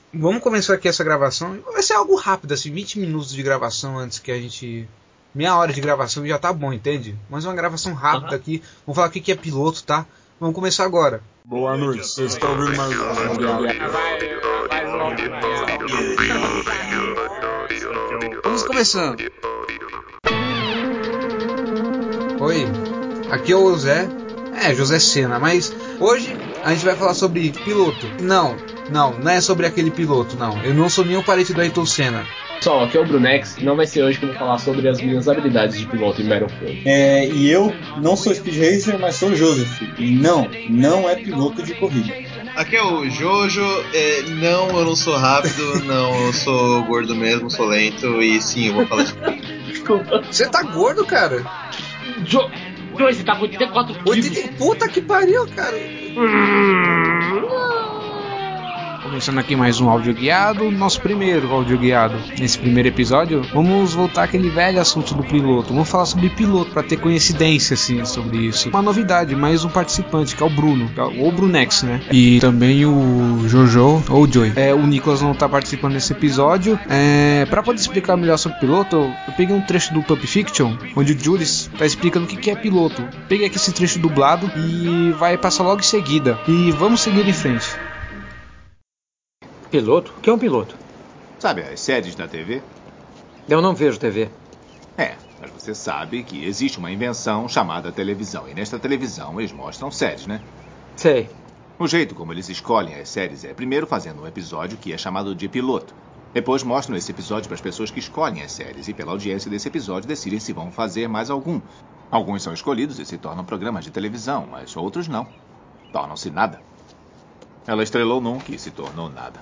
vamos começar aqui essa gravação. Vai ser algo rápido, assim, 20 minutos de gravação antes que a gente... Meia hora de gravação já tá bom, entende? Mas uma gravação rápida aqui. Vamos falar o que é piloto, tá? Vamos começar agora. Boa noite, vocês estão ouvindo mais Vamos começando. Oi, aqui é o José. José Sena, mas hoje a gente vai falar sobre piloto. Não é sobre aquele piloto, não. Eu não sou nenhum parente do Ayrton Senna. Pessoal, aqui é o Brunex e não vai ser hoje que eu vou falar sobre as minhas habilidades de piloto em Battlefield. E eu não sou Speed Racer, mas sou o Joseph. E não é piloto de corrida. Aqui é o Jojo. Não, eu não sou rápido, não, eu sou gordo mesmo, sou lento e sim, eu vou falar de Desculpa. Você tá gordo, cara? Você tá com 84 quilos. Puta que pariu, cara. Começando aqui mais um áudio guiado, nosso primeiro áudio guiado. Nesse primeiro episódio, vamos voltar àquele velho assunto do piloto. Vamos falar sobre piloto para ter coincidência assim sobre isso. Uma novidade, mais um participante que é o Bruno, ou Brunex, né? E também o Jojo ou Joy. O Nicolas não tá participando desse episódio. Para poder explicar melhor sobre piloto, eu peguei um trecho do Pulp Fiction, onde o Julius tá explicando o que é piloto. Peguei aqui esse trecho dublado e vai passar logo em seguida. E vamos seguir em frente. Piloto? O que é um piloto? Sabe as séries da TV? Eu não vejo TV. Mas você sabe que existe uma invenção chamada televisão. E nesta televisão eles mostram séries, né? Sei. O jeito como eles escolhem as séries é primeiro fazendo um episódio que é chamado de piloto. Depois mostram esse episódio para as pessoas que escolhem as séries. E pela audiência desse episódio decidem se vão fazer mais algum. Alguns são escolhidos e se tornam programas de televisão, mas outros não. Tornam-se nada. Ela estrelou num que se tornou nada.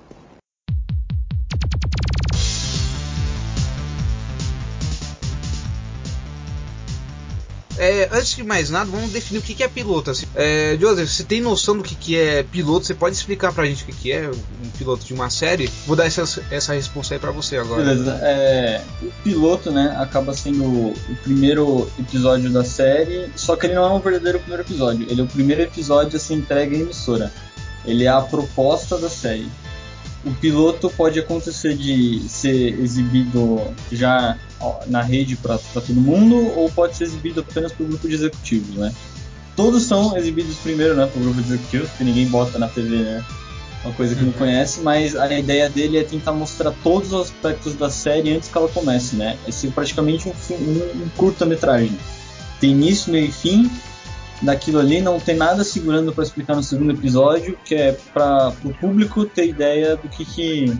Antes de mais nada, vamos definir o que é piloto. Assim. Joseph, você tem noção do que é piloto? Você pode explicar pra gente o que é um piloto de uma série? Vou dar essa resposta aí pra você agora. Beleza. O piloto, né, acaba sendo o primeiro episódio da série, só que ele não é um verdadeiro primeiro episódio. Ele é o primeiro episódio a ser entregue à emissora. Ele é a proposta da série. O piloto pode acontecer de ser exibido já na rede para todo mundo, ou pode ser exibido apenas para o grupo de executivos, né? Todos são exibidos primeiro, né, para o grupo de executivos, porque ninguém bota na TV, né? Uma coisa que não conhece, mas a ideia dele é tentar mostrar todos os aspectos da série antes que ela comece, né? É ser praticamente um curta-metragem. Tem início, meio e fim. Daquilo ali, não tem nada segurando para explicar no segundo episódio, que é para o público ter ideia do que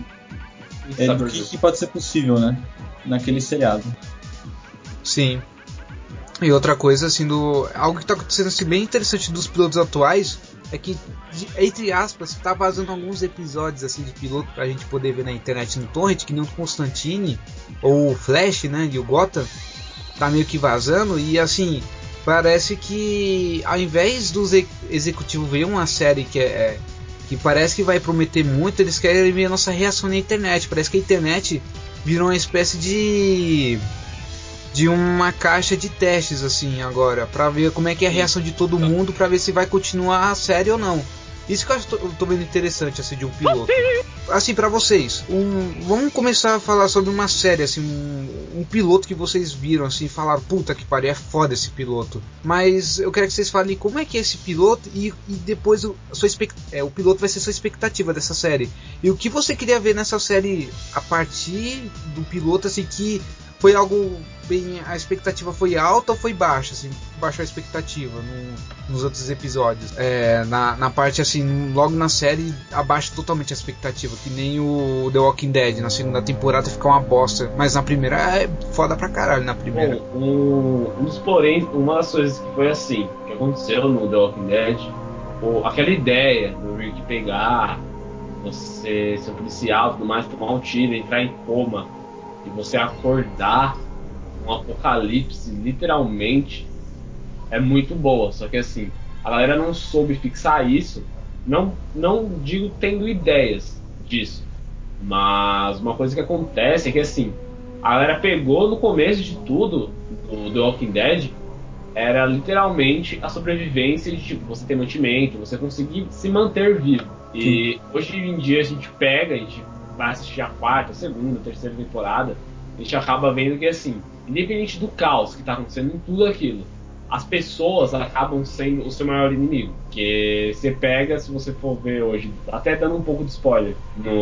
pode ser possível, né, naquele seriado. Sim. E outra coisa, assim, algo que está acontecendo assim, bem interessante dos pilotos atuais é que, entre aspas, tá vazando alguns episódios assim de piloto pra gente poder ver na internet no torrent, que nem o Constantine ou o Flash, né, e o Gotham, tá meio que vazando, e assim... Parece que ao invés dos executivos ver uma série que parece que vai prometer muito, eles querem ver a nossa reação na internet. Parece que a internet virou uma espécie de uma caixa de testes assim agora, para ver como é que é a reação de todo mundo, para ver se vai continuar a série ou não. Isso que eu tô vendo interessante assim de um piloto. Assim, pra vocês, vamos começar a falar sobre uma série, assim, um piloto que vocês viram, assim, falaram, puta que pariu, é foda esse piloto. Mas eu quero que vocês falem como é que é esse piloto e depois o piloto vai ser sua expectativa dessa série. E o que você queria ver nessa série a partir do piloto, assim, que foi algo bem... A expectativa foi alta ou foi baixa, assim? Baixou a expectativa nos outros episódios. Na parte, assim, logo na série, abaixa totalmente a expectativa. Que nem o The Walking Dead. Na segunda temporada fica uma bosta. Mas na primeira é foda pra caralho, na primeira. Uma das coisas que foi assim, que aconteceu no The Walking Dead, aquela ideia do Rick pegar, você ser um policial, tudo mais, tomar um tiro, entrar em coma, e você acordar um apocalipse, literalmente, é muito boa. Só que assim, a galera não soube fixar isso. Não digo tendo ideias disso, mas uma coisa que acontece é que assim, a galera pegou no começo de tudo do The Walking Dead, era literalmente a sobrevivência de tipo, você ter mantimento, você conseguir se manter vivo. E hoje em dia a gente vai assistir a quarta, a segunda, a terceira temporada, a gente acaba vendo que, assim, independente do caos que tá acontecendo em tudo aquilo, as pessoas acabam sendo o seu maior inimigo. Porque você pega, se você for ver hoje, até dando um pouco de spoiler,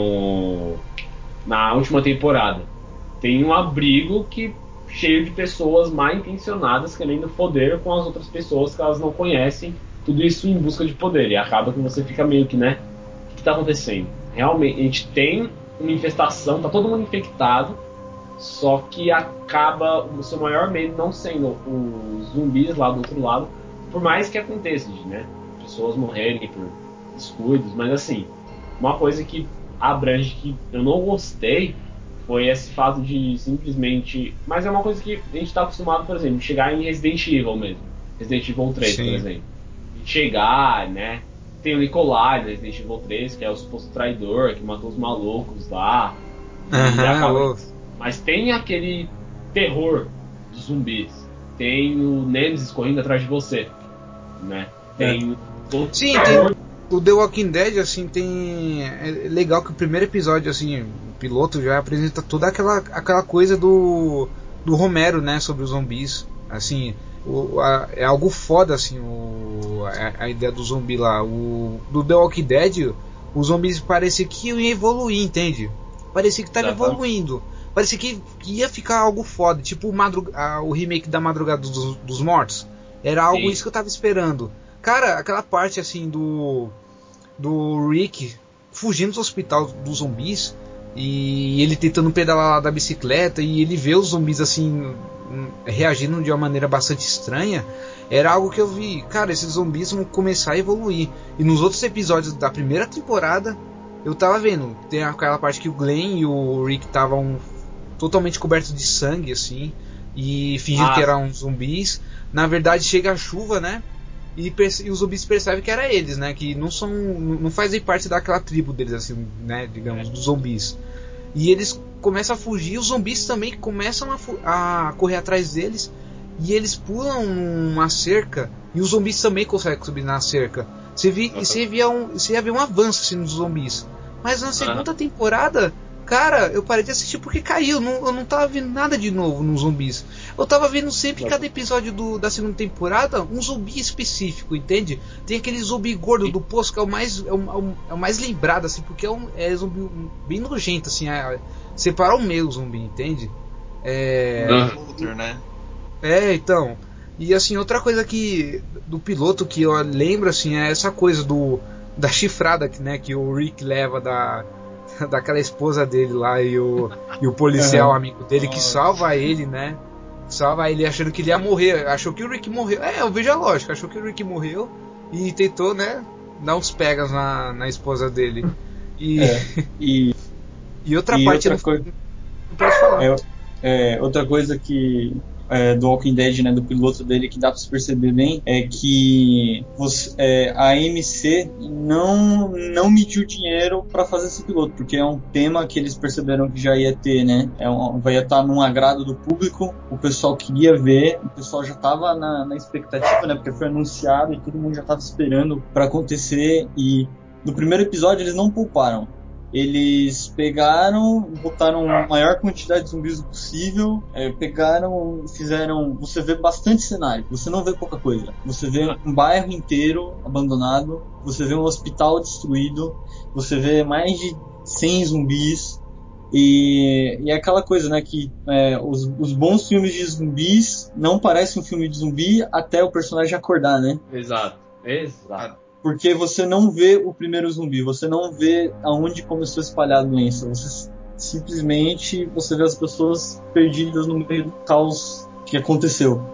na última temporada, tem um abrigo cheio de pessoas mal intencionadas querendo poder com as outras pessoas que elas não conhecem, tudo isso em busca de poder. E acaba que você fica meio que, né? O que tá acontecendo? Realmente, a gente tem uma infestação, tá todo mundo infectado, só que acaba o seu maior medo não sendo os zumbis lá do outro lado, por mais que aconteça, né? Pessoas morrerem por descuidos, mas assim, uma coisa que abrange que eu não gostei foi esse fato de simplesmente. Mas é uma coisa que a gente está acostumado, por exemplo, chegar em Resident Evil mesmo. Resident Evil 3, Sim. por exemplo. Chegar, né? Tem o Nikolai no Resident Evil 3, que é o suposto traidor, que matou os malucos lá. Mas tem aquele terror dos zumbis. Tem o Nemesis correndo atrás de você, né? Tem todo Sim, terror. tem o The Walking Dead, assim, tem... É legal que o primeiro episódio, assim, o piloto já apresenta toda aquela coisa do Romero, né, sobre os zumbis. Assim, é algo foda, assim, a ideia do zumbi lá. Do The Walking Dead, os zumbis parecia que iam evoluir, entende? Parecia que estava evoluindo. Parecia que ia ficar algo foda, tipo o remake da Madrugada dos Mortos. Era algo isso que eu tava esperando. Cara, aquela parte assim do Rick fugindo do hospital dos zumbis e ele tentando pedalar lá da bicicleta e ele vê os zumbis assim reagindo de uma maneira bastante estranha, era algo que eu vi, cara, esses zumbis vão começar a evoluir. E nos outros episódios da primeira temporada eu tava vendo, tem aquela parte que o Glenn e o Rick estavam totalmente cobertos de sangue assim e fingindo que eram zumbis. Na verdade chega a chuva, né? E os zumbis percebem que era eles, né? Que não fazem parte daquela tribo deles, assim, né? Digamos, dos zumbis. E eles começam a fugir, os zumbis também começam a correr atrás deles. E eles pulam uma cerca. E os zumbis também conseguem subir na cerca. Você ia ver um avanço assim, nos zumbis. Mas na segunda temporada, cara, eu parei de assistir porque caiu. Eu não tava vendo nada de novo nos zumbis. Eu tava vendo sempre cada episódio da segunda temporada um zumbi específico, entende? Tem aquele zumbi gordo do poço que é o mais lembrado, assim, porque é zumbi bem nojento, assim, separar o meio zumbi, entende? Luther, né? Então. E assim, outra coisa do piloto que eu lembro, assim, é essa coisa da chifrada né, que o Rick leva daquela esposa dele lá e o policial amigo dele que salva ele, né? Salva ele achando que ele ia morrer. Achou que o Rick morreu. Eu vejo a lógica. Achou que o Rick morreu e tentou, né? Dar uns pegas na esposa dele. E outra parte. Não pode falar. Outra coisa que do Walking Dead, né, do piloto dele, que dá pra se perceber bem, é que a AMC não mediu dinheiro para fazer esse piloto, porque é um tema que eles perceberam que já ia ter, né, vai estar num agrado do público, o pessoal queria ver, o pessoal já tava na expectativa, né, porque foi anunciado e todo mundo já tava esperando para acontecer, e no primeiro episódio eles não pouparam. Eles botaram a maior quantidade de zumbis possível, fizeram... Você vê bastante cenário, você não vê pouca coisa. Você vê um bairro inteiro abandonado, você vê um hospital destruído, você vê mais de 100 zumbis, e é aquela coisa, né, que os bons filmes de zumbis não parecem um filme de zumbi até o personagem acordar, né? Exato. Porque você não vê o primeiro zumbi, você não vê aonde começou a espalhar a doença, você simplesmente vê as pessoas perdidas no meio do caos que aconteceu.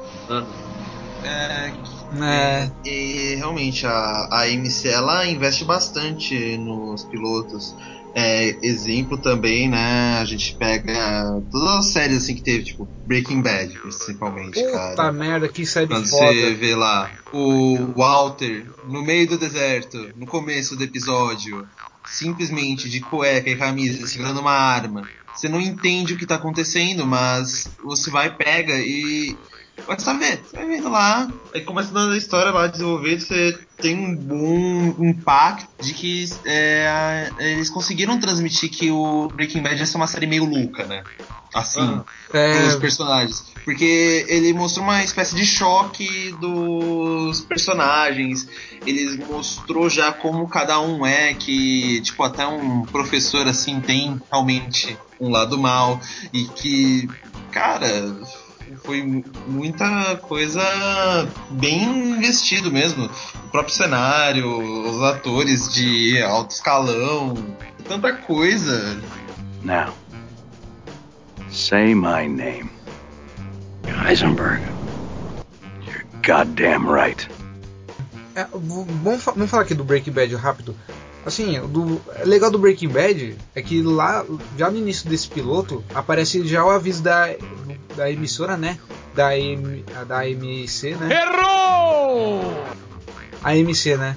E realmente a AMC ela investe bastante nos pilotos. Exemplo também, né? A gente pega todas as séries assim que teve, tipo Breaking Bad, principalmente, cara. Puta merda, que série Quando foda. você vê lá o Walter no meio do deserto, no começo do episódio, simplesmente de cueca e camisa, segurando uma arma. Você não entende o que tá acontecendo, mas você vai, pega e Mas você vai vendo lá, aí começando a história lá, desenvolver, você tem um bom impacto de que eles conseguiram transmitir que o Breaking Bad ia ser uma série meio louca, né? Assim, pros personagens. Porque ele mostrou uma espécie de choque dos personagens. Ele mostrou já como cada um que, tipo, até um professor assim tem realmente um lado mal. E que, cara, foi muita coisa bem investido mesmo. O próprio cenário, os atores de alto escalão, tanta coisa. Now, say my name. Heisenberg. You're goddamn right. Vamos falar aqui do Breaking Bad rápido. Assim, o legal do Breaking Bad é que lá, já no início desse piloto, aparece já o aviso da emissora, né? Da AMC, né? Errou! AMC, né?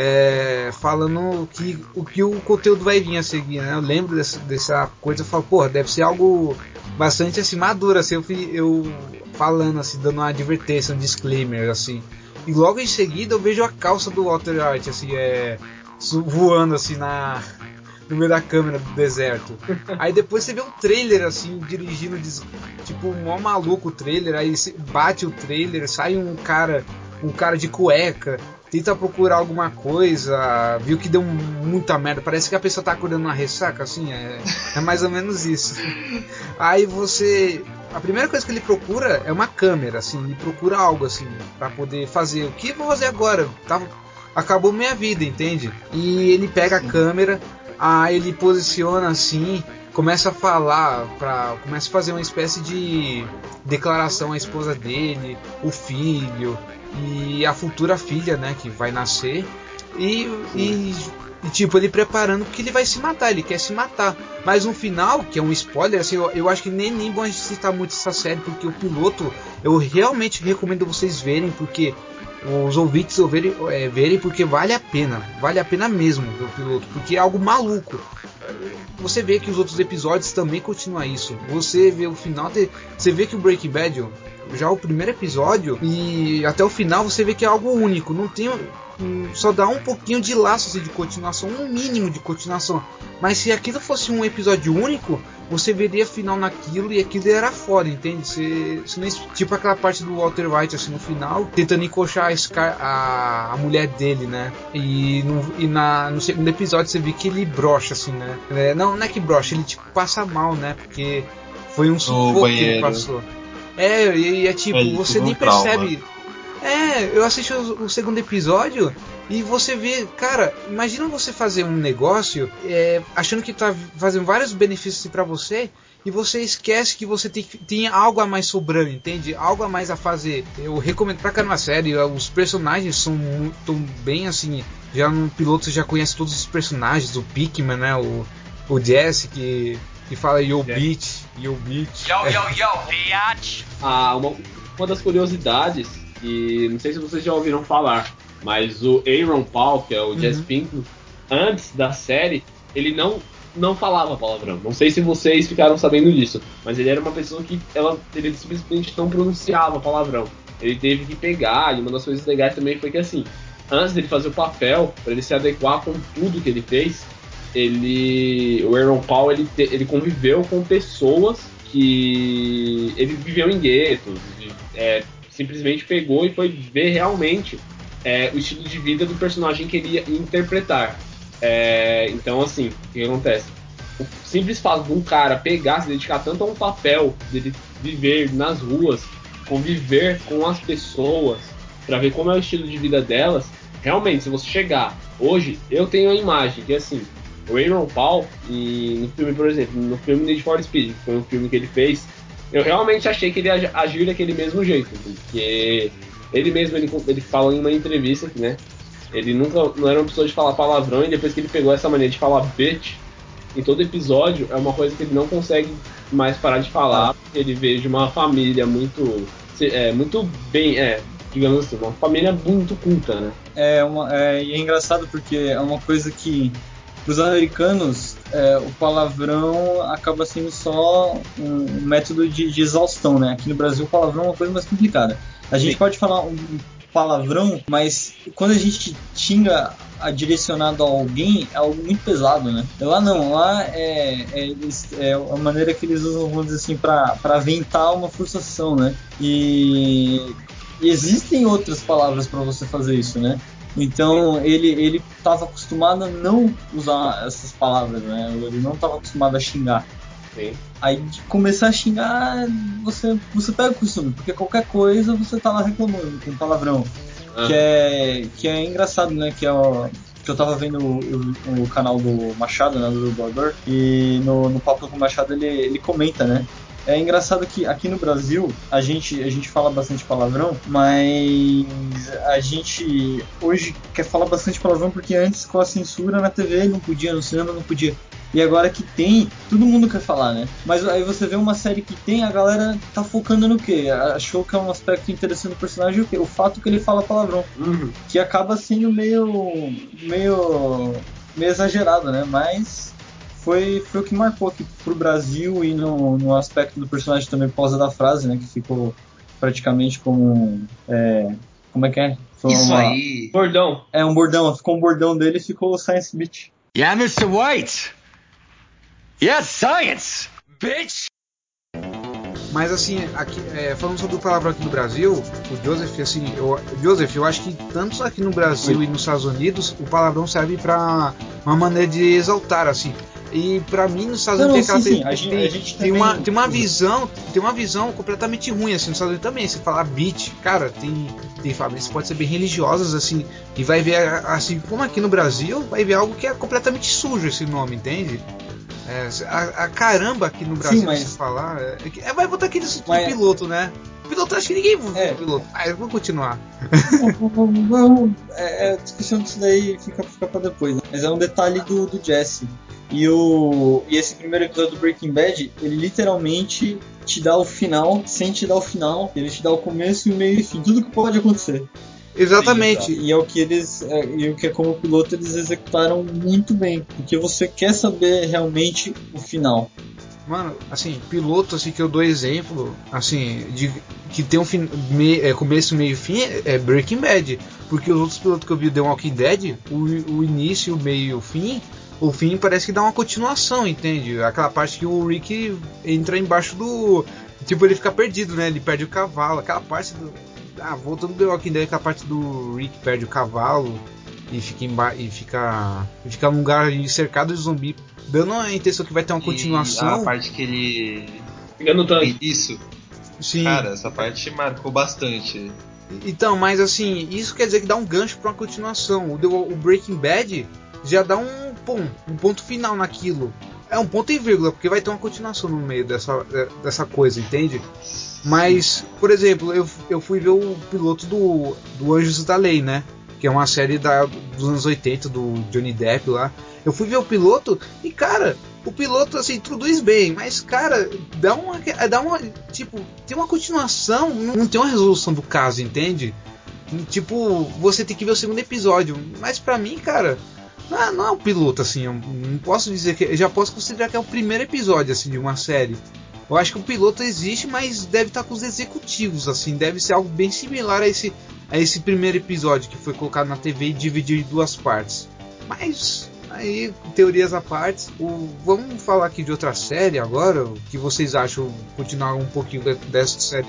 Falando que o conteúdo vai vir a seguir, né? Eu lembro dessa coisa, eu falo, porra, deve ser algo bastante assim, maduro, assim, eu falando assim, dando uma advertência, um disclaimer, assim. E logo em seguida eu vejo a calça do Walter White, assim, voando assim no meio da câmera do deserto. Aí depois você vê um trailer assim, dirigindo, tipo, um mó maluco o trailer, aí bate o trailer, sai um cara de cueca, tenta procurar alguma coisa, viu que deu muita merda, parece que a pessoa tá acordando uma ressaca, assim, é mais ou menos isso. Aí a primeira coisa que ele procura é uma câmera, assim, ele procura algo assim, pra poder fazer, o que eu vou fazer agora? Acabou minha vida, entende? E ele pega a câmera, aí ele posiciona assim, começa a falar, começa a fazer uma espécie de declaração à esposa dele, o filho e a futura filha, né, que vai nascer, e tipo, ele preparando porque ele vai se matar, ele quer se matar. Mas no final, que é um spoiler, assim, eu acho que nem bom a gente citar muito essa série, porque o piloto eu realmente recomendo vocês verem, porque os ouvintes verem, porque vale a pena mesmo ver o piloto, porque é algo maluco. Você vê que os outros episódios também continuam isso. Você vê o final, você vê que o Breaking Bad, já o primeiro episódio e até o final, você vê que é algo único. Não tem, só dá um pouquinho de laço assim, de continuação, um mínimo de continuação. Mas se aquilo fosse um episódio único, você veria final naquilo e aquilo era foda, entende? Tipo aquela parte do Walter White assim no final, tentando encoxar a mulher dele, né? E no segundo episódio você vê que ele brocha assim, né? Não é que brocha, ele tipo passa mal, né? Porque foi um sufoco que ele passou. E é tipo, você nem percebe. Eu assisti o segundo episódio e você vê, cara, imagina você fazer um negócio achando que tá fazendo vários benefícios pra você e você esquece que você tem algo a mais sobrando, entende? Algo a mais a fazer. Eu recomendo pra caramba a série, os personagens são muito bem assim, já no piloto você já conhece todos os personagens, o Pickman, né, o Jesse que fala yo bitch. Yo, bitch. Uma das curiosidades, e não sei se vocês já ouviram falar, mas o Aaron Paul, que é o Jesse Pinkman, antes da série, ele não falava palavrão. Não sei se vocês ficaram sabendo disso, mas ele era uma pessoa que ele simplesmente não pronunciava palavrão. Ele teve que pegar, e uma das coisas legais também foi que assim, antes dele fazer o papel, para ele se adequar com tudo que ele fez, o Aaron Paul ele conviveu com pessoas que ele viveu em guetos, simplesmente pegou e foi ver realmente o estilo de vida do personagem que ele ia interpretar. Então assim, o que acontece? O simples fato de um cara pegar, se dedicar tanto a um papel, dele viver nas ruas, conviver com as pessoas, para ver como é o estilo de vida delas, realmente, se você chegar hoje, eu tenho a imagem que assim, o Aaron Paul, e no filme, por exemplo, no filme Need for Speed, que foi um filme que ele fez, eu realmente achei que ele ia agir daquele mesmo jeito, porque ele mesmo, ele falou em uma entrevista que, né, ele não era uma pessoa de falar palavrão, e depois que ele pegou essa mania de falar bitch, em todo episódio, é uma coisa que ele não consegue mais parar de falar, porque ele veio de uma família muito bem, digamos assim, uma família muito culta, né? E é engraçado porque é uma coisa que os americanos o palavrão acaba sendo só um método de exaustão, né? Aqui no Brasil o palavrão é uma coisa mais complicada. A gente pode falar um palavrão, mas quando a gente xinga direcionado a alguém, é algo muito pesado, né? Lá não, lá é a maneira que eles usam, vamos dizer assim, para aventar uma frustração, né? E existem outras palavras para você fazer isso, né? Então ele estava acostumado a não usar essas palavras, né? Ele não estava acostumado a xingar. Sim. Aí de começar a xingar, você pega o costume, porque qualquer coisa você tá lá reclamando com palavrão. Que é engraçado, né? Que eu tava vendo o canal do Machado, né, do dublador, e no papo com o Machado ele comenta, né? É engraçado que aqui no Brasil a gente fala bastante palavrão, mas a gente hoje quer falar bastante palavrão porque antes com a censura na TV não podia, no cinema não podia. E agora que tem, todo mundo quer falar, né? Mas aí você vê uma série que tem, a galera tá focando no quê? Achou que é um aspecto interessante do personagem o quê? O fato que ele fala palavrão. Que acaba sendo meio exagerado, né? Mas foi o que marcou aqui pro Brasil e no aspecto do personagem também por causa da frase, né? Que ficou praticamente como como é que é? Isso aí. Bordão. É um bordão, ficou um bordão dele e ficou o Science Beat. Yeah, Mr. White. Yes, science, bitch. Mas assim, aqui, falando sobre o palavrão aqui no Brasil, o Joseph, assim, eu acho que tanto aqui no Brasil e nos Estados Unidos, o palavrão serve pra uma maneira de exaltar, assim. E pra mim, nos Estados Unidos tem uma visão completamente ruim, assim, nos Estados Unidos também. Se falar beat, cara, tem famílias que podem ser bem religiosas, assim, e vai ver, assim, como aqui no Brasil, vai ver algo que é completamente sujo esse nome, entende? A caramba aqui no Brasil, se falar, vai botar aquele piloto, né? Piloto, acho que ninguém viu piloto. Eu vou continuar. A discussão disso daí fica pra depois, né? Mas é um detalhe do Jesse. E esse primeiro episódio do Breaking Bad, ele literalmente te dá o final sem te dar o final. Ele te dá o começo, o meio e o fim. Tudo que pode acontecer. Exatamente. E é o que é como piloto eles executaram muito bem, porque você quer saber realmente o final. Mano, assim, piloto assim que eu dou exemplo, assim, que tem começo, meio e fim, é Breaking Bad, porque os outros pilotos que eu vi do The Walking Dead, o início, o meio e o fim parece que dá uma continuação, entende? Aquela parte que o Rick entra embaixo do, tipo, ele fica perdido, né? Ele perde o cavalo, aquela parte do voltando do The Walking Dead, aquela parte do Rick perde o cavalo e fica num lugar cercado de zumbi, dando a intenção que vai ter uma continuação. A parte que ele fica no tanque. Isso. Sim. Cara, essa parte marcou bastante. Então, mas assim, isso quer dizer que dá um gancho para uma continuação. O Breaking Bad já dá um ponto final naquilo. É um ponto e vírgula, porque vai ter uma continuação no meio dessa coisa, entende? Mas, por exemplo, eu fui ver o piloto do Anjos da Lei, né? Que é uma série dos anos 80, do Johnny Depp lá. Eu fui ver o piloto e, cara, o piloto, assim, introduz bem, mas, cara, dá uma tipo, tem uma continuação, não tem uma resolução do caso, entende? Tipo, você tem que ver o segundo episódio, mas pra mim, cara, não é um piloto, assim, eu não posso dizer que, eu já posso considerar que é o primeiro episódio, assim, de uma série. Eu acho que o piloto existe, mas deve estar com os executivos, assim, deve ser algo bem similar a esse primeiro episódio que foi colocado na TV e dividido em duas partes. Mas aí, teorias à parte, vamos falar aqui de outra série agora. O que vocês acham? Continuar um pouquinho dessa série?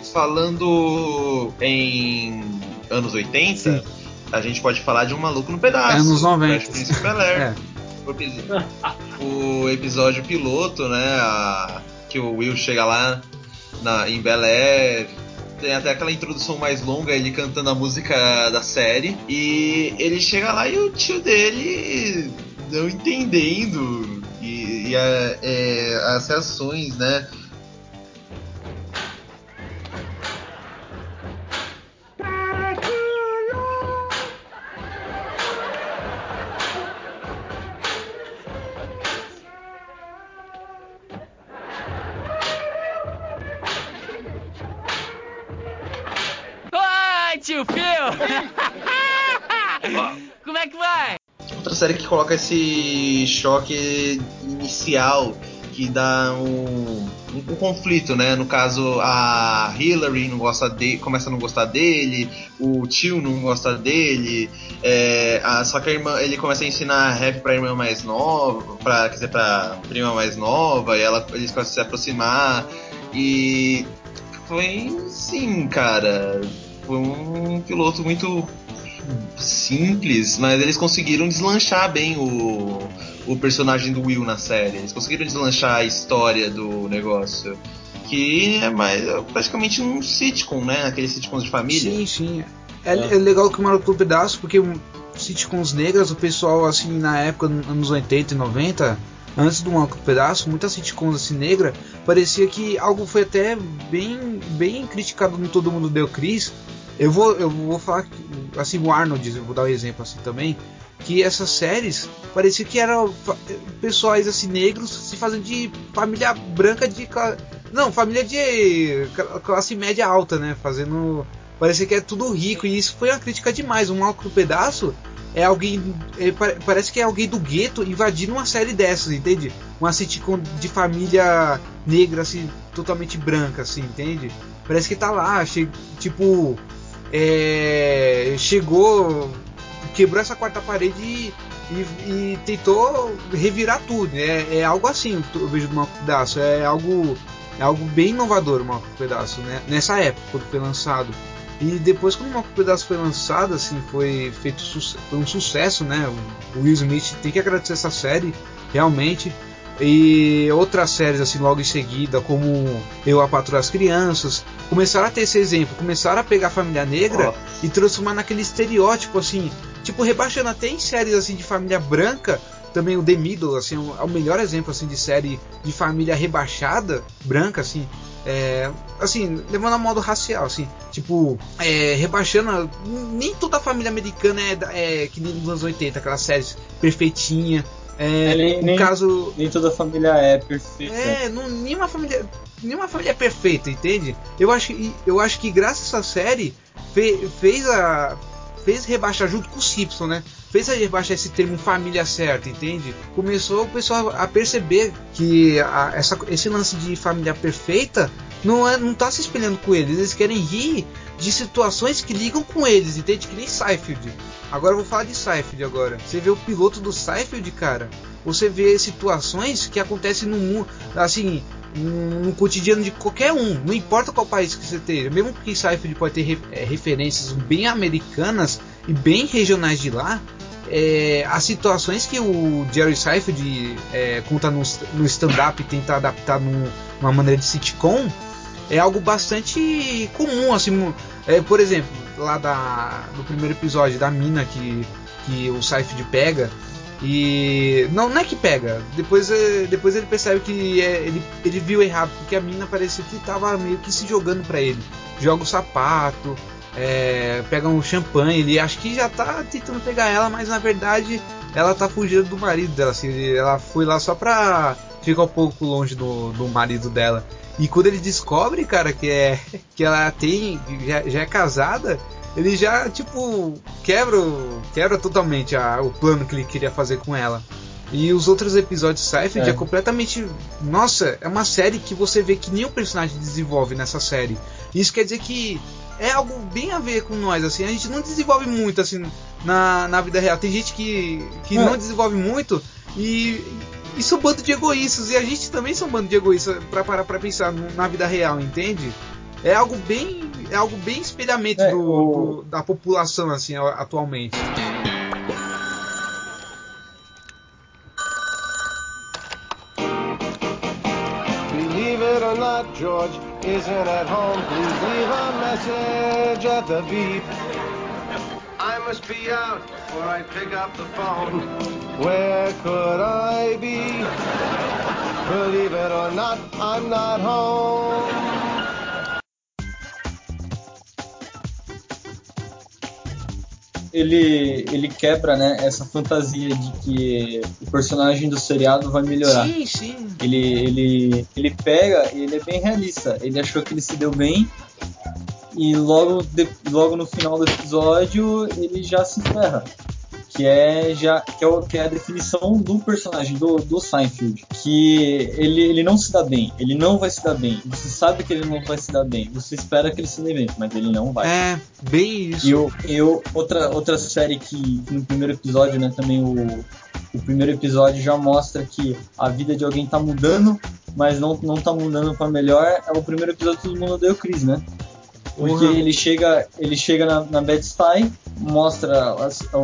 Falando em anos 80, sim, a gente pode falar de Um Maluco no Pedaço. Anos 90. Prince of Bel-Air. O episódio piloto, né? Que o Will chega lá em Bel-Air. Tem até aquela introdução mais longa, ele cantando a música da série. E ele chega lá e o tio dele não entendendo. E as reações, né? Como é que vai? Outra série que coloca esse choque inicial, que dá um conflito, né? No caso, a Hillary não gosta começa a não gostar dele, o tio não gosta dele, só que a irmã, ele começa a ensinar rap pra irmã mais nova, pra prima mais nova, e eles começam a se aproximar, e foi, sim, cara, foi um piloto muito simples, mas eles conseguiram deslanchar bem o personagem do Will na série. Eles conseguiram deslanchar a história do negócio, que é praticamente um sitcom, né? Aqueles sitcoms de família. Sim. É legal que o Maluco no Pedaço, porque sitcoms negras, o pessoal, assim, na época, anos 80 e 90, antes do Maluco no Pedaço, muitas sitcoms assim negra, parecia que algo foi até bem criticado no Todo Mundo Deu Chris. Eu vou falar assim, o Arnold, eu vou dar um exemplo assim também, que essas séries parecia que eram pessoais assim negros se fazendo de família branca família de classe média alta, né, fazendo, parecia que é tudo rico, e isso foi uma crítica demais. Um Maluco no Pedaço é alguém, parece que é alguém do gueto invadindo uma série dessas, entende? Uma sitcom de família negra assim, totalmente branca assim, entende? Parece que tá lá, chegou, quebrou essa quarta parede e tentou revirar tudo. É algo assim, eu vejo do Maluco no Pedaço. É algo bem inovador, o Maluco no Pedaço, né? Nessa época, quando foi lançado. E depois, quando o Maluco no Pedaço foi lançado, assim, foi um sucesso, né? O Will Smith tem que agradecer essa série, realmente. E outras séries assim logo em seguida, como Eu, a Patroa e as Crianças, começaram a ter esse exemplo, começaram a pegar a família negra e transformar naquele estereótipo assim, tipo rebaixando até em séries assim de família branca. Também o The Middle, assim, é o melhor exemplo assim de série de família rebaixada branca, assim, assim, levando a modo racial, assim, tipo, rebaixando. Nem toda a família americana é que nem nos anos 80, aquelas séries perfeitinha. Nem toda família é perfeita. Nenhuma família é perfeita, entende? Eu acho que graças a essa série fez rebaixar junto com o Simpson, né? Fez rebaixar esse termo família certa, entende? Começou o pessoal a perceber que esse lance de família perfeita não tá se espelhando com eles querem rir de situações que ligam com eles, entende? Que nem Seinfeld. Agora eu vou falar de Seinfeld agora. Você vê o piloto do Seinfeld, cara, você vê situações que acontecem no mundo, assim, no cotidiano de qualquer um, não importa qual país que você esteja, mesmo que Seinfeld pode ter referências bem americanas e bem regionais de lá, as situações que o Jerry Seinfeld conta no stand-up e tenta adaptar numa maneira de sitcom, é algo bastante comum, assim, por exemplo, lá do primeiro episódio da mina que o Seinfeld pega. E não é que pega, depois ele percebe que ele viu errado, porque a mina parecia que estava meio que se jogando pra ele. Joga o sapato, pega um champanhe, ele acha que já tá tentando pegar ela, mas na verdade ela tá fugindo do marido dela, assim, ela foi lá só pra ficar um pouco longe do marido dela. E quando ele descobre, cara, que ela já é casada, ele já, tipo, quebra totalmente o plano que ele queria fazer com ela. E os outros episódios de Seinfeld é completamente... Nossa, é uma série que você vê que nenhum personagem desenvolve nessa série. Isso quer dizer que é algo bem a ver com nós, assim. A gente não desenvolve muito, assim, na vida real. Tem gente que não desenvolve muito e são um bando de egoístas. E a gente também são um bando de egoístas pra parar pra pensar na vida real, entende? É algo bem espelhamento da população, assim, atualmente. Believe it or not, George isn't at home. Please leave a message at the beep. I must be out before I pick up the phone. Where could I be? Believe it or not, I'm not home. Ele quebra, né, essa fantasia de que o personagem do seriado vai melhorar. Sim. Ele pega e ele é bem realista. Ele achou que ele se deu bem e logo no final do episódio ele já se ferra. que é a definição do personagem do Seinfeld, que ele não se dá bem, ele não vai se dar bem, você sabe que ele não vai se dar bem, você espera que ele se dê bem, mas ele não vai. É, bem isso. E outra série que no primeiro episódio, né, também o primeiro episódio já mostra que a vida de alguém tá mudando, mas não tá mudando pra melhor, é o primeiro episódio que todo mundo odeia o Chris, né? Porque ele chega na Bed-Stuy, mostra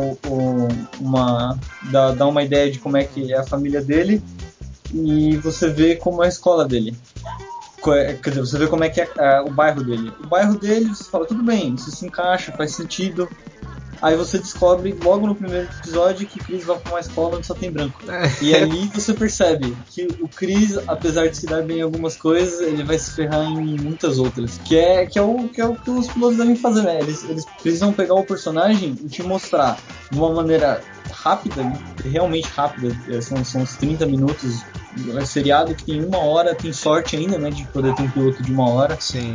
dá uma ideia de como é que é a família dele, e você vê como é a escola dele. Quer dizer, você vê como é que é o bairro dele. O bairro dele, você fala, tudo bem, isso se encaixa, faz sentido. Aí você descobre logo no primeiro episódio que Chris vai pra uma escola onde só tem branco. E ali você percebe que o Chris, apesar de se dar bem em algumas coisas, ele vai se ferrar em muitas outras. Que é o que os pilotos devem fazer, né? Eles precisam pegar o personagem e te mostrar de uma maneira rápida, realmente rápida, são uns 30 minutos. É seriado que tem 1 hora, tem sorte ainda, né, de poder ter um piloto de 1 hora. Sim.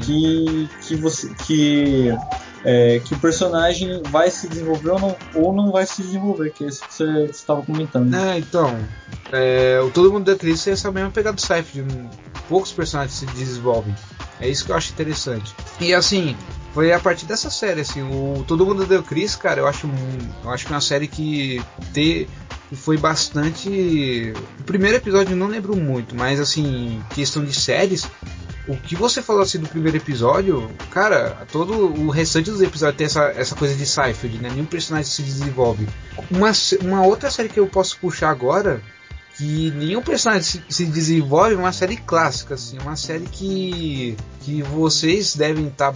Que o personagem vai se desenvolver ou não vai se desenvolver, que é isso que você estava comentando. Então, o Todo Mundo Odeia Chris é essa mesma pegada do Seinfeld, poucos personagens se desenvolvem, é isso que eu acho interessante. E assim, foi a partir dessa série, assim, o Todo Mundo Odeia Chris, cara, eu acho que é uma série que foi bastante... O primeiro episódio eu não lembro muito, mas assim, questão de séries, o que você falou assim do primeiro episódio, cara, todo o restante dos episódios tem essa coisa de Seinfeld, né? Nenhum personagem se desenvolve. Uma outra série que eu posso puxar agora, que nenhum personagem se desenvolve, é uma série clássica, assim, uma série que vocês devem estar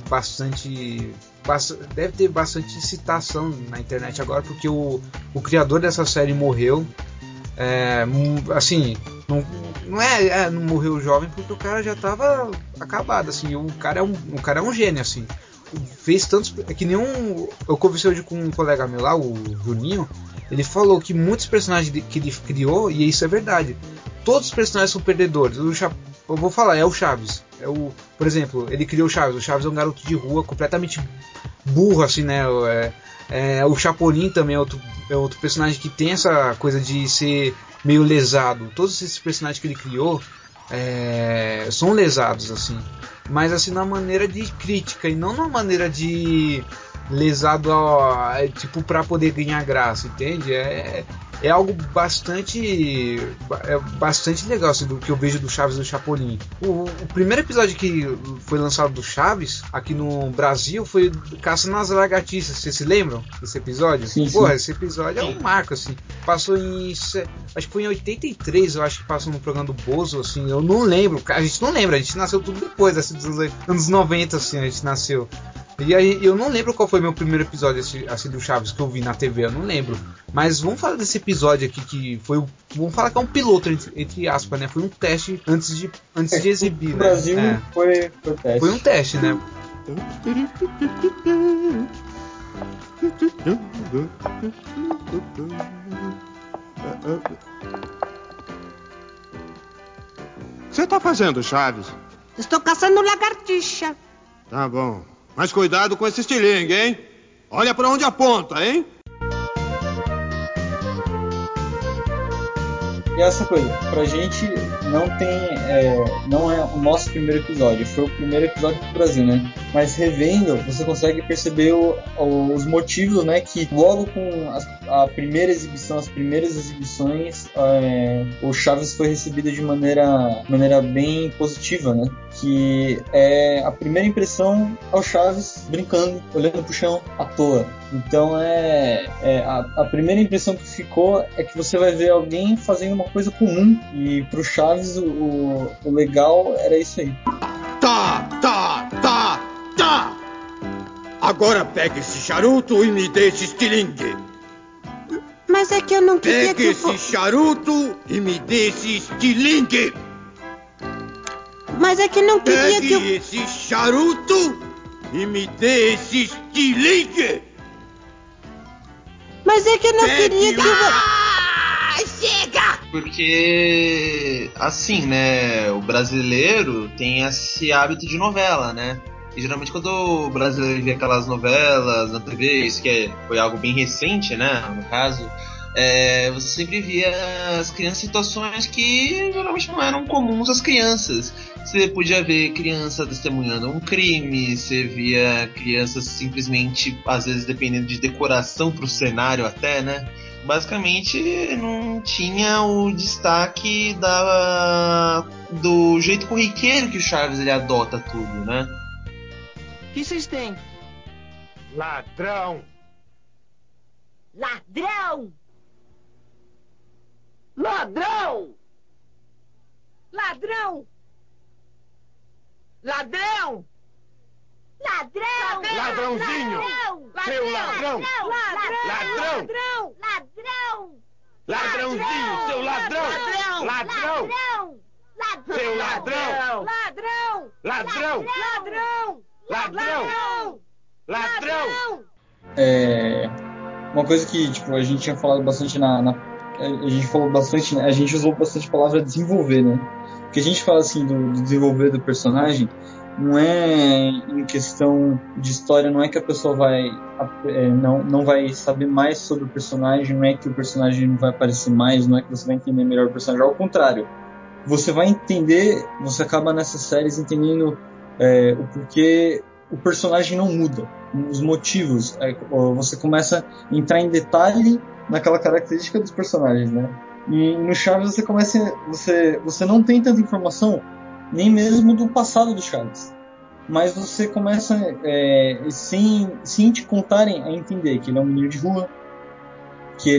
deve ter bastante citação na internet agora, porque o criador dessa série morreu. Assim, não morreu jovem, porque o cara já estava acabado, assim. O cara é um gênio, assim. Fez tantos... É que eu conversei hoje com um colega meu lá, o Juninho. Ele falou que muitos personagens que ele criou, e isso é verdade, todos os personagens são perdedores. Eu vou falar, é o Chaves. Por exemplo, ele criou o Chaves. O Chaves é um garoto de rua completamente burro, assim, né? O Chapolin também é outro personagem que tem essa coisa de ser meio lesado. Todos esses personagens que ele criou são lesados, assim. Mas assim, na maneira de crítica e não na maneira de lesado tipo pra poder ganhar graça, entende? É algo bastante legal, assim, do que eu vejo do Chaves e do Chapolin. O primeiro episódio que foi lançado do Chaves aqui no Brasil foi Caça nas Lagartixas. Vocês se lembram desse episódio? Sim, Porra, sim. Esse episódio é um marco, assim. Passou acho que foi em 83, eu acho que passou no programa do Bozo, assim. Eu não lembro, a gente não lembra, a gente nasceu tudo depois, assim, dos anos 90, assim, a gente nasceu. E aí, eu não lembro qual foi meu primeiro episódio assim, do Chaves que eu vi na TV, eu não lembro. Mas vamos falar desse episódio aqui que foi vamos falar que é um piloto, entre aspas, né? Foi um teste antes de exibir, no né? Brasil foi teste. Foi um teste, né? O que você tá fazendo, Chaves? Estou caçando lagartixa. Tá bom. Mas cuidado com esse estilingue, hein? Olha pra onde aponta, hein? E essa coisa, pra gente não é o nosso primeiro episódio, foi o primeiro episódio do Brasil, né? Mas revendo, você consegue perceber os motivos, né? Que logo com a primeira exibição, as primeiras exibições, o Chaves foi recebido de maneira bem positiva, né? Que é a primeira impressão ao Chaves brincando, olhando pro chão à toa. Então a primeira impressão que ficou é que você vai ver alguém fazendo uma coisa comum, e pro Chaves o legal era isso aí. Tá! Agora pega esse charuto e me dê esse estilingue. Mas é que eu não queria Pega esse charuto e me dê esse estilingue. Mas é que não queria que eu... Pegue esse charuto e me dê esse estilingue. Mas é que eu não queria que chega! Porque, assim, né, o brasileiro tem esse hábito de novela, né? E geralmente quando o brasileiro vê aquelas novelas na TV, isso que foi algo bem recente, né, no caso, você sempre via as crianças em situações que geralmente não eram comuns às crianças. Você podia ver criança testemunhando um crime, você via crianças simplesmente, às vezes dependendo de decoração pro cenário até, né? Basicamente não tinha o destaque do jeito corriqueiro que o Chaves ele adota tudo, né? O que vocês têm? Ladrão! Ladrão! Ladrão! Ladrão! Ladrão! Ladrão! Ladrãozinho! Seu ladrão! Ladrão! Ladrão! Ladrãozinho, seu ladrão! Ladrão! Seu ladrão! Ladrão! Ladrão! Ladrão! Ladrão! Uma coisa que tipo, a gente tinha falado bastante a gente falou bastante, né? A gente usou bastante a palavra desenvolver, né? Porque a gente fala assim do desenvolver do personagem, não é em questão de história, não é que a pessoa não vai saber mais sobre o personagem, não é que o personagem não vai aparecer mais, não é que você vai entender melhor o personagem, ao contrário. Você vai entender, você acaba nessas séries entendendo o porquê o personagem não muda, os motivos, você começa a entrar em detalhe naquela característica dos personagens, né? E no Chaves você não tem tanta informação, nem mesmo do passado do Chaves, mas você começa sem te contarem a entender que ele é um menino de rua, que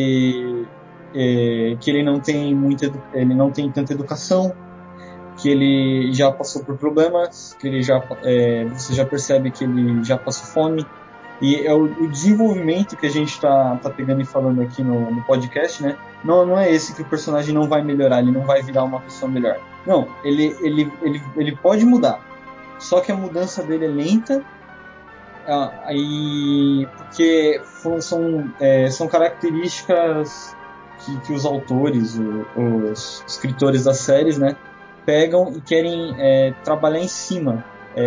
ele não tem tanta educação, que ele já passou por problemas, que você já percebe que ele já passou fome. E é o desenvolvimento que a gente tá pegando e falando aqui no podcast, né? Não é esse que o personagem não vai melhorar, ele não vai virar uma pessoa melhor. Não, ele pode mudar. Só que a mudança dele é lenta, porque são características que os autores, os escritores das séries, né, pegam e querem trabalhar em cima.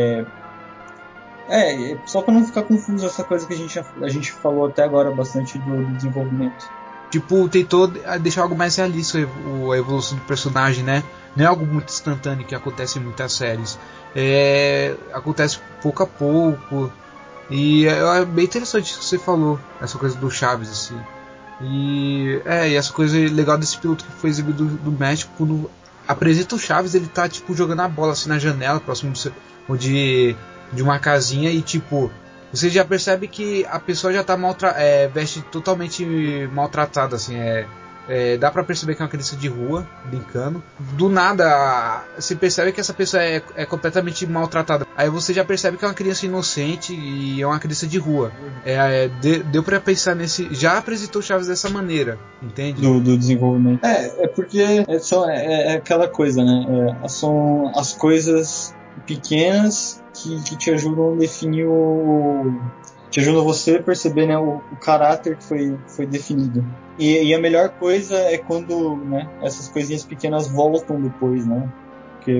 Só para não ficar confuso essa coisa que a gente falou até agora bastante do desenvolvimento. Tipo, tentou deixar algo mais realista a evolução do personagem, né? Não é algo muito instantâneo que acontece em muitas séries. Acontece pouco a pouco. E é bem interessante isso que você falou, essa coisa do Chaves, assim. E essa coisa legal desse piloto que foi exibido do México, quando apresenta o Chaves, ele tá tipo jogando a bola assim na janela, próximo de uma casinha, e tipo, você já percebe que a pessoa já tá veste totalmente maltratada, assim, dá pra perceber que é uma criança de rua, brincando. Do nada, você percebe que essa pessoa é completamente maltratada. Aí você já percebe que é uma criança inocente e é uma criança de rua. Deu pra pensar nesse... Já apresentou Chaves dessa maneira, entende? Do desenvolvimento. Porque é aquela coisa, né? São as coisas pequenas que te ajudam a definir te ajuda você a perceber, né, o caráter que foi definido. E a melhor coisa é quando, né, essas coisinhas pequenas voltam depois, né? Porque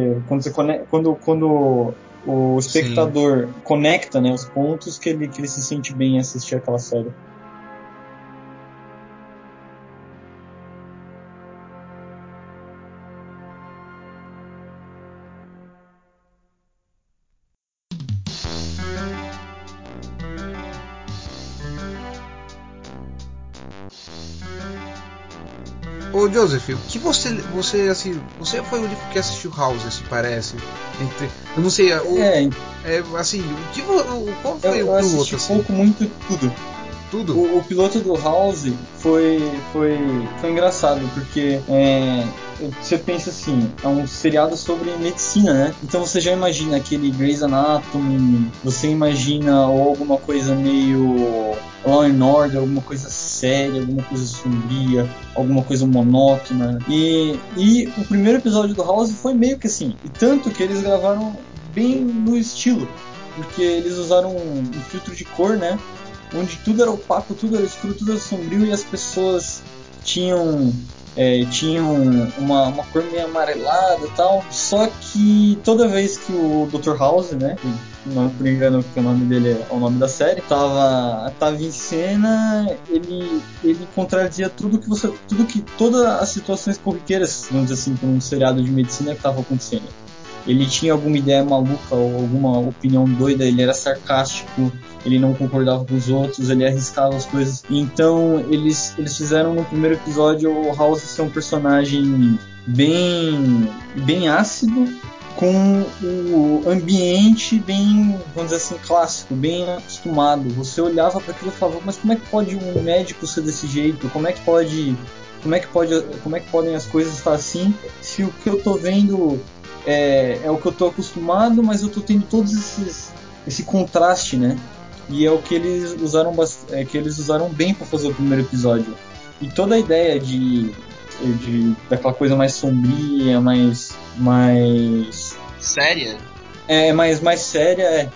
quando o espectador conecta, né, os pontos que ele se sente bem em assistir aquela série. Ô Joseph, o que você foi o único que assistiu House, assim, parece. Eu não sei, assim, qual foi o piloto? Assisti pouco, muito, tudo. Tudo? O piloto do House foi engraçado, porque você pensa assim, é um seriado sobre medicina, né? Então você já imagina aquele Grey's Anatomy, você imagina alguma coisa meio Law and Order, alguma coisa séria, alguma coisa sombria, alguma coisa monótona. E o primeiro episódio do House foi meio que assim, e tanto que eles gravaram bem no estilo, porque eles usaram um filtro de cor, né? Onde tudo era opaco, tudo era escuro, tudo era sombrio, e as pessoas tinham tinham uma cor meio amarelada e tal, só que toda vez que o Dr. House, né, não por engano que o nome dele é o nome da série, tava em cena, ele contradizia todas as situações corriqueiras, vamos dizer assim, para um seriado de medicina que estava acontecendo. Ele tinha alguma ideia maluca ou alguma opinião doida, ele era sarcástico, ele não concordava com os outros, ele arriscava as coisas. Então eles fizeram no primeiro episódio o House ser um personagem bem ácido, com o ambiente bem, vamos dizer assim, clássico, bem acostumado. Você olhava para aquilo e falava, mas como é que pode um médico ser desse jeito? Como é que podem as coisas estar assim, se o que eu tô vendo é o que eu tô acostumado, mas eu tô tendo todos esse contraste, né? E é o que eles usaram bem para fazer o primeiro episódio. E toda a ideia daquela coisa mais sombria, mais séria? Mais séria,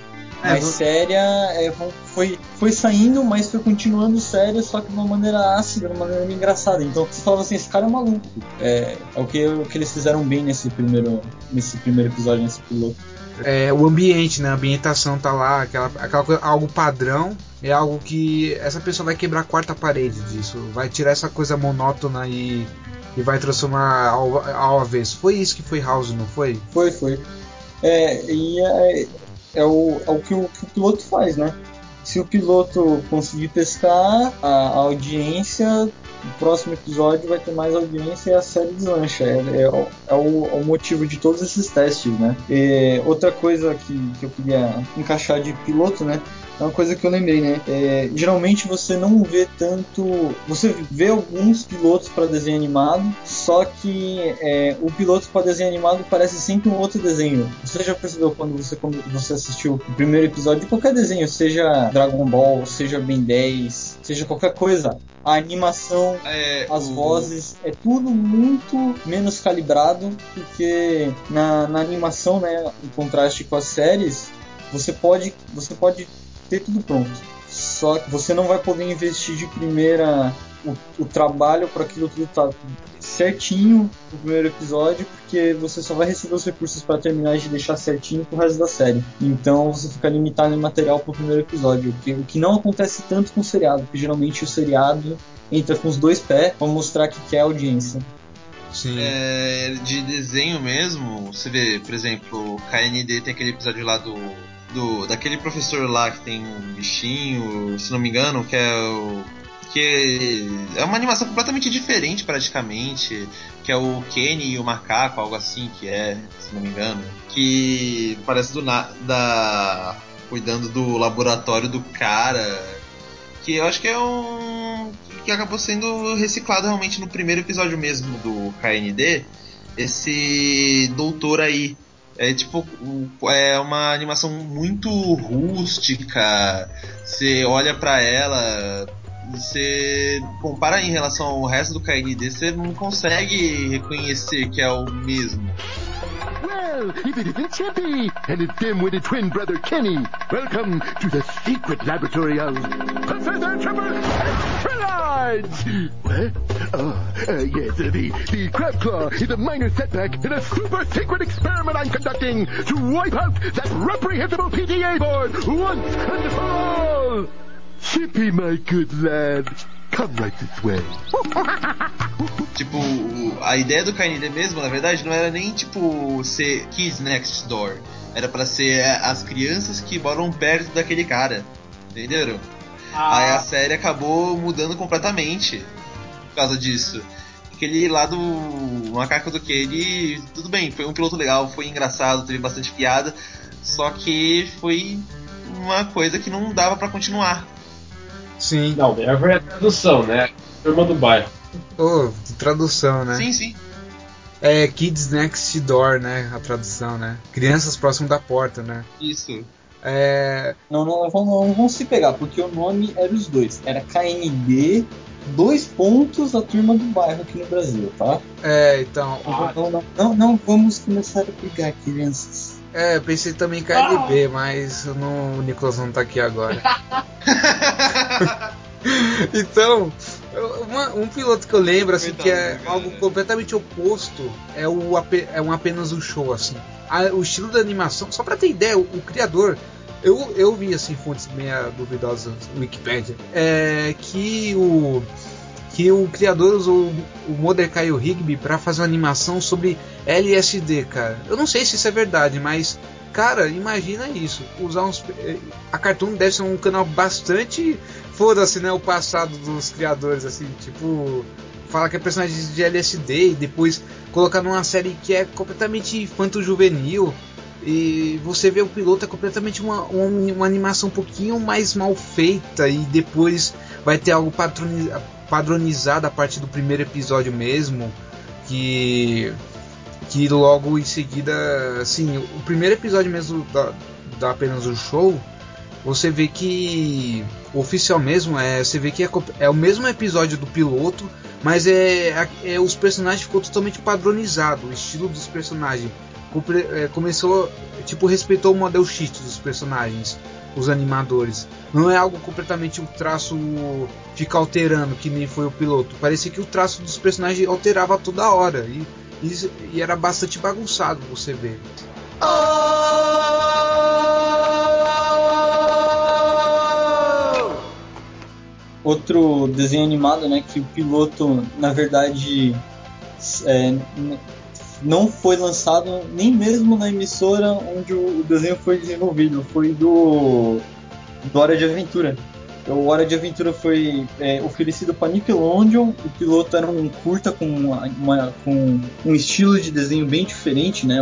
foi saindo, mas foi continuando séria, só que de uma maneira ácida, de uma maneira engraçada. Então você falava assim, esse cara é maluco. É o que eles fizeram bem nesse primeiro episódio, nesse piloto. O ambiente, né? A ambientação tá lá, aquela coisa, algo padrão, é algo que essa pessoa vai quebrar a quarta parede disso, vai tirar essa coisa monótona e vai transformar ao avesso. Foi isso que foi House, não foi? Foi. É o que o piloto faz, né? Se o piloto conseguir pescar a audiência, o próximo episódio vai ter mais audiência e a série deslancha. É o motivo de todos esses testes, né? Outra coisa que eu queria encaixar de piloto, né? É uma coisa que eu lembrei, né? Geralmente você não vê tanto... Você vê alguns pilotos para desenho animado, só que o piloto para desenho animado parece sempre um outro desenho. Você já percebeu quando você assistiu o primeiro episódio de qualquer desenho, seja Dragon Ball, seja Ben 10, seja qualquer coisa, a animação, as vozes, é tudo muito menos calibrado, porque na animação, né, em contraste com as séries, você pode ter tudo pronto, só que você não vai poder investir de primeira o trabalho para aquilo tudo tá certinho no primeiro episódio, porque você só vai receber os recursos para terminar de deixar certinho pro resto da série. Então você fica limitado em material pro primeiro episódio, o que não acontece tanto com o seriado, porque geralmente o seriado entra com os dois pés para mostrar que quer audiência. Sim. De desenho mesmo, você vê, por exemplo, o KND tem aquele episódio lá daquele professor lá que tem um bichinho, se não me engano, que é uma animação completamente diferente praticamente, que é o Kenny e o macaco, algo assim se não me engano, que parece cuidando do laboratório do cara, que eu acho que que acabou sendo reciclado realmente no primeiro episódio mesmo do KND, esse doutor aí. É uma animação muito rústica. Você olha pra ela, você compara em relação ao resto do KND, você não consegue reconhecer que é o mesmo. Well, if it isn't Chippy and his dim-witted twin brother Kenny, welcome to the secret laboratory of Professor Triple Electrolytes! What? Yes, the crab claw is a minor setback in a super secret experiment I'm conducting to wipe out that reprehensible PTA board once and for all! Chippy, my good lad, come right this way. A ideia do KND mesmo, na verdade, não era nem ser Kids Next Door. Era pra ser as crianças que moram perto daquele cara. Entenderam? Aí a série acabou mudando completamente por causa disso. Aquele lá do macaco do Kenny, tudo bem, foi um piloto legal, foi engraçado, teve bastante piada, só que foi uma coisa que não dava pra continuar. Sim. Não, foi a tradução, né? Turma do bairro. Tradução, né? Sim. Kids Next Door, né? A tradução, né? Crianças próximo da porta, né? Isso. Não vão se pegar, porque o nome era os dois. Era KND, a turma do bairro aqui no Brasil, tá? Então. Não vamos começar a pegar, crianças. Pensei também em KLB, mas o Nicolas não tá aqui agora. Então, Um piloto que eu lembro, assim, que é algo completamente oposto, é um Apenas um Show, assim. O estilo da animação, só pra ter ideia, o criador, eu vi, assim, fontes meio duvidosas no Wikipedia, que o criador usou o Mordecai Rigby pra fazer uma animação sobre LSD, cara. Eu não sei se isso é verdade, mas, cara, imagina isso. A Cartoon deve ser um canal bastante... Foda-se, né, o passado dos criadores, assim, tipo... Fala que é personagem de LSD e depois colocar numa série que é completamente infanto-juvenil. E você vê o piloto, é completamente uma animação um pouquinho mais mal feita. E depois vai ter algo padronizado a partir do primeiro episódio mesmo. Que logo em seguida... Assim, o primeiro episódio mesmo da Apenas um Show... Você vê que oficial mesmo, você vê que é o mesmo episódio do piloto, mas os personagens ficou totalmente padronizado, o estilo dos personagens começou, tipo, respeitou o model sheet dos personagens, os animadores. Não é algo completamente o traço fica alterando, que nem foi o piloto. Parecia que o traço dos personagens alterava toda hora e era bastante bagunçado, você vê. Outro desenho animado, né, que o piloto, na verdade, não foi lançado nem mesmo na emissora onde o desenho foi desenvolvido, foi do Hora de Aventura. O Hora de Aventura foi oferecido para Nickelodeon. O piloto era um curta com um estilo de desenho bem diferente, né?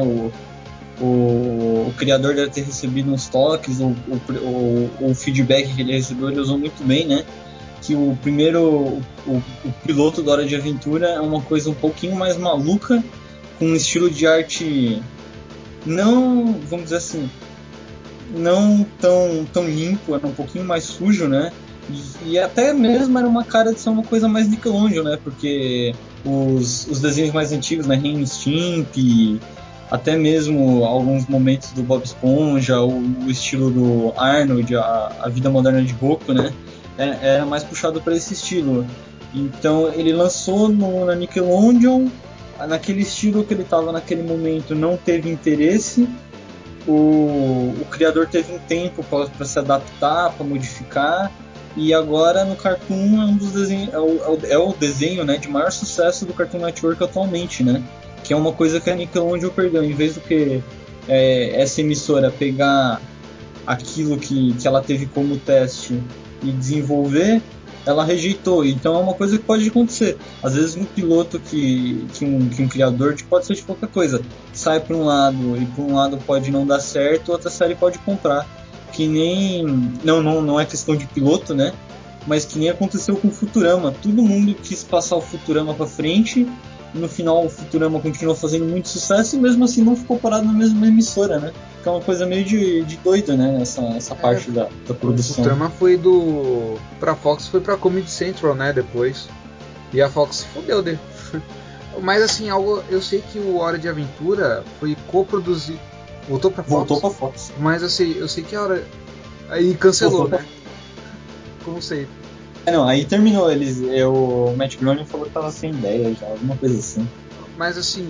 O criador deve ter recebido uns toques, o feedback que ele recebeu ele usou muito bem, né? Que o piloto da Hora de Aventura é uma coisa um pouquinho mais maluca, com um estilo de arte não, vamos dizer assim, não tão limpo, era um pouquinho mais sujo, né? E até mesmo era uma cara de ser uma coisa mais Nickelodeon, né? Porque os desenhos mais antigos, né? Ren e Stimpy, até mesmo alguns momentos do Bob Esponja, o estilo do Arnold, a vida moderna de Roku, né? Era mais puxado para esse estilo. Então ele lançou na Nickelodeon, naquele estilo que ele estava naquele momento, não teve interesse. O criador teve um tempo para se adaptar, para modificar, e agora no Cartoon é um dos desenhos, é o desenho, né, de maior sucesso do Cartoon Network atualmente, né? Que é uma coisa que a Nickelodeon perdeu. Em vez do que essa emissora pegar aquilo que ela teve como teste e desenvolver, ela rejeitou. Então é uma coisa que pode acontecer. Às vezes um piloto que um criador pode ser de qualquer coisa, sai para um lado e por um lado pode não dar certo, outra série pode comprar. Que nem não é questão de piloto, né? Mas que nem aconteceu com o Futurama. Todo mundo quis passar o Futurama para frente. No final o Futurama continuou fazendo muito sucesso e mesmo assim não ficou parado na mesma emissora, né? Que é uma coisa meio de doido, né? Essa parte da produção. O Futurama foi pra Fox, foi pra Comedy Central, né? Depois. E a Fox se fudeu dele. Mas assim, eu sei que o Hora de Aventura foi coproduzido. Voltou pra Fox. Mas eu sei que a hora. Aí cancelou, né? Como sei. Aí terminou. O Matt Groening falou que tava sem ideia já, alguma coisa assim. Mas assim,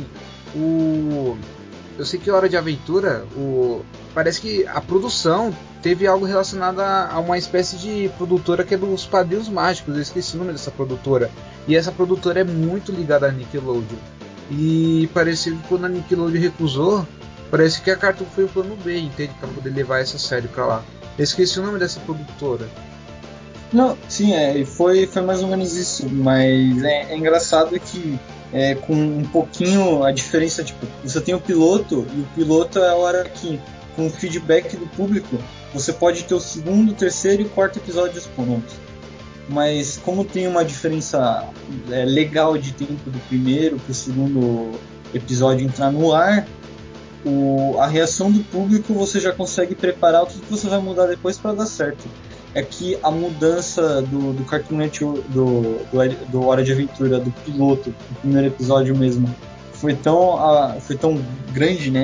eu sei que a Hora de Aventura, parece que a produção teve algo relacionado a uma espécie de produtora que é dos Padrinhos Mágicos. Eu esqueci o nome dessa produtora. E essa produtora é muito ligada à Nickelodeon. E parecia que quando a Nickelodeon recusou, parece que a Cartoon foi o plano B, entende? Pra poder levar essa série pra lá. Eu esqueci o nome dessa produtora. Não, sim, foi mais ou menos isso, mas é engraçado que com um pouquinho a diferença, tipo, você tem o piloto, e o piloto é a hora que, com o feedback do público, você pode ter o segundo, terceiro e quarto episódios prontos. Mas como tem uma diferença legal de tempo do primeiro pro segundo episódio entrar no ar, a reação do público você já consegue preparar o que você vai mudar depois para dar certo. É que a mudança do Cartoon Network, do Hora de Aventura, do piloto, do primeiro episódio mesmo, foi tão grande, né, em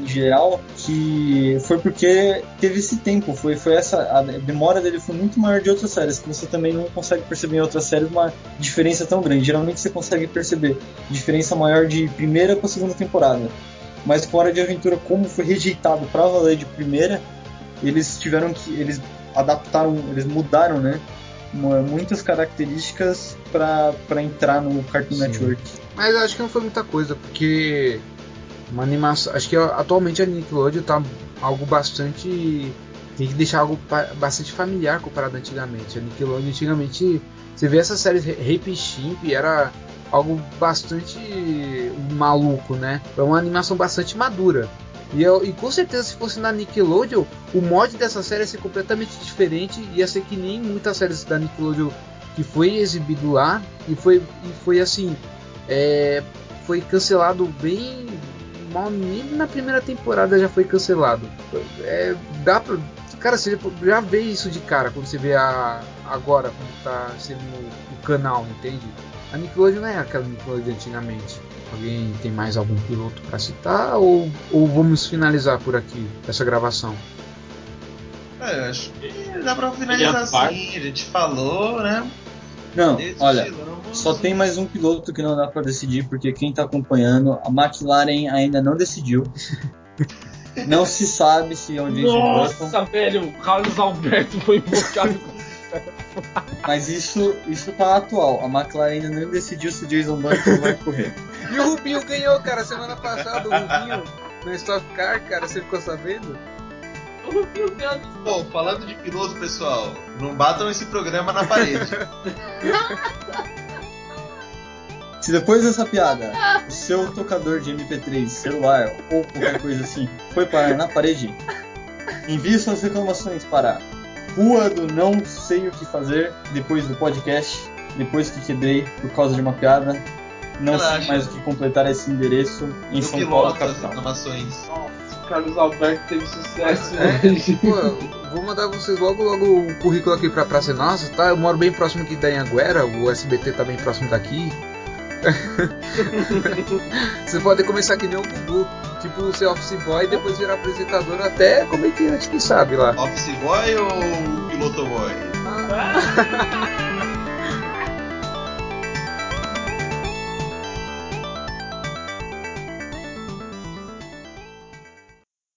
geral, que foi porque teve esse tempo, foi essa, a demora dele foi muito maior de outras séries, que você também não consegue perceber em outras séries uma diferença tão grande. Geralmente você consegue perceber diferença maior de primeira para segunda temporada, mas com Hora de Aventura, como foi rejeitado pra valer de primeira, eles adaptaram, eles mudaram, né, muitas características para entrar no Cartoon Network. Mas acho que não foi muita coisa, porque uma animação, acho que atualmente a Nickelodeon tá algo bastante, tem que deixar algo bastante familiar comparado antigamente. A Nickelodeon antigamente, você vê essas séries Rape Shimp, era algo bastante maluco, né? É uma animação bastante madura. E com certeza, se fosse na Nickelodeon, o mod dessa série ia ser completamente diferente, ia ser que nem muitas séries da Nickelodeon que foi exibido lá e foi assim, foi cancelado bem mal, nem na primeira temporada já foi cancelado. Dá pra, cara, você já vê isso de cara quando você vê agora como tá sendo o canal, entende? A Nickelodeon não é aquela Nickelodeon antigamente. Alguém tem mais algum piloto para citar ou vamos finalizar por aqui essa gravação? Eu acho que dá pra finalizar assim, a gente falou, né? Não, olha, só tem mais um piloto que não dá pra decidir, porque quem tá acompanhando, a McLaren ainda não decidiu. Não se sabe se é o Jason Button. Nossa, velho, o Carlos Alberto foi invocado com mas isso tá atual. A McLaren ainda não decidiu se o Jason Button vai correr. E o Rubinho ganhou, cara, semana passada, o Rubinho no Stock Car, cara, você ficou sabendo? O Rubinho ganhou. Bom, falando de piloto, pessoal, não batam esse programa na parede. Se depois dessa piada, o seu tocador de MP3, celular ou qualquer coisa assim foi parar na parede, envie suas reclamações para Rua do Não Sei O Que Fazer, depois do podcast, depois que quebrei por causa de uma piada. Não sei mais o que completar esse endereço em São Paulo, capital. Carlos Alberto teve sucesso. Pô, vou mandar vocês logo o currículo aqui pra Praça Nossa, tá? Eu moro bem próximo aqui da Anhanguera, o SBT tá bem próximo daqui. Você pode começar que nem o Gugu, tipo ser office boy e depois virar apresentador até comediante, quem sabe lá. Office boy ou piloto boy?